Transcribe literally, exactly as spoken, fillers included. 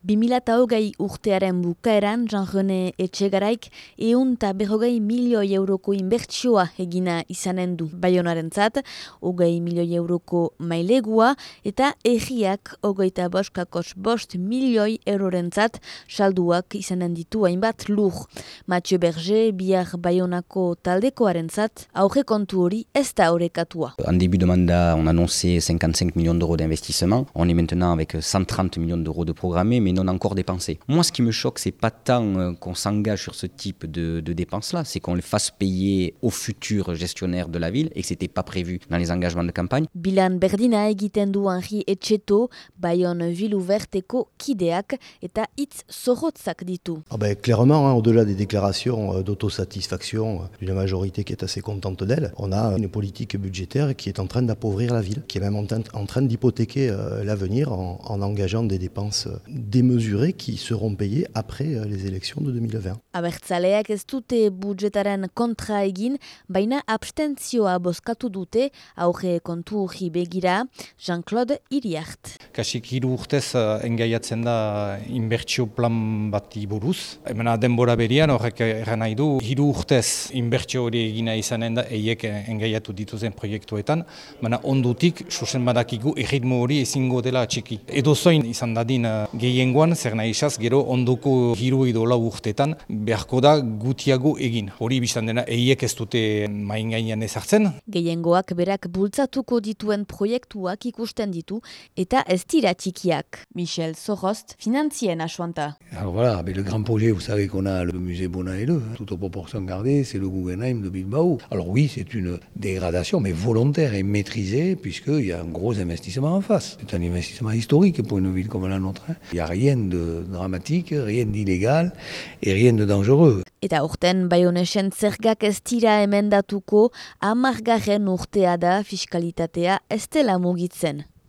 bi mila hogei urtearen bukaeran Jean-René Etxegaraik ehun eta berrogei milioi euroko inbertsioa egina izanen du Baionarentzat, hogei milioi euroko mailegua eta erriak hogeita boskakos bost milioi eurorentzat salduak izanen ditu hainbat lur. Mathieu Berger, bihar Baionako taldekoarentzat, aurre kontu hori ez da orekatua. En début de mandat, on a annoncé cinquante-cinq millions d'euros d'investissement. On est maintenant avec cent trente millions d'euros de programmés, mais non encore dépensés. Moi, ce qui me choque, c'est pas tant qu'on s'engage sur ce type de, de dépenses-là, c'est qu'on les fasse payer aux futurs gestionnaires de la ville et que c'était pas prévu dans les engagements de campagne. Bilan berdina egiten du Henri Etxeto, Bayonne Villuverteko kideak eta hitz zorrotzak ditu. Ah ben, clairement, hein, au-delà des déclarations d'autosatisfaction d'une majorité qui est assez contente d'elle, on a une politique budgétaire qui est en train d'appauvrir la ville, qui est même en, en train d'hypothéquer euh, l'avenir en, en engageant des dépenses démesurées qui seront payées après euh, les élections de deux mille vingt. Abertzaleak ez dute budgetaren kontra egin, baina abstentzioa bozkatu dute aurre kontu hori begira, Jean-Claude Iriart. Kasik hiru urtez uh, engaiatzen da inbertsio plan bati buruz. Hemen denbora berian horrek erran nahi du, hiru urtez inbertsio hori egina izanen da eiek engaiatu dituzen proiektuetan, baina ondutik susen badakigu erritmo hori ezingo dela txiki. Edo zoin izan dadin uh, gehiengoan, zer nahi izaz, gero onduko hiru edo lau urtetan beharko da gutiago egin. Hori biztan dena eiek ez dute main gainean ezartzen. Gehiengoak berak bultzatuko dituen proiektuak ikusten ditu eta ez dira txikiak. Michel Sorost, finantzien asuanta. Alors voilà, mais le grand projet, vous savez qu'on a le musée Bonaeleux, hein, toute proportion gardée, c'est le Guggenheim de Bilbao. Alors oui, c'est une dégradation, mais volontaire et maîtrisée, puisqu'il y a un gros investissement en face. C'est un investissement historique pour une ville comme la nôtre. Hein. Il n'y a rien de dramatique, rien d'illégal et rien de dangereux. Eta urten Baionesen zergak ez dira emendatuko, hamargarren urtea da fiskalitatea ez dela mugitzen.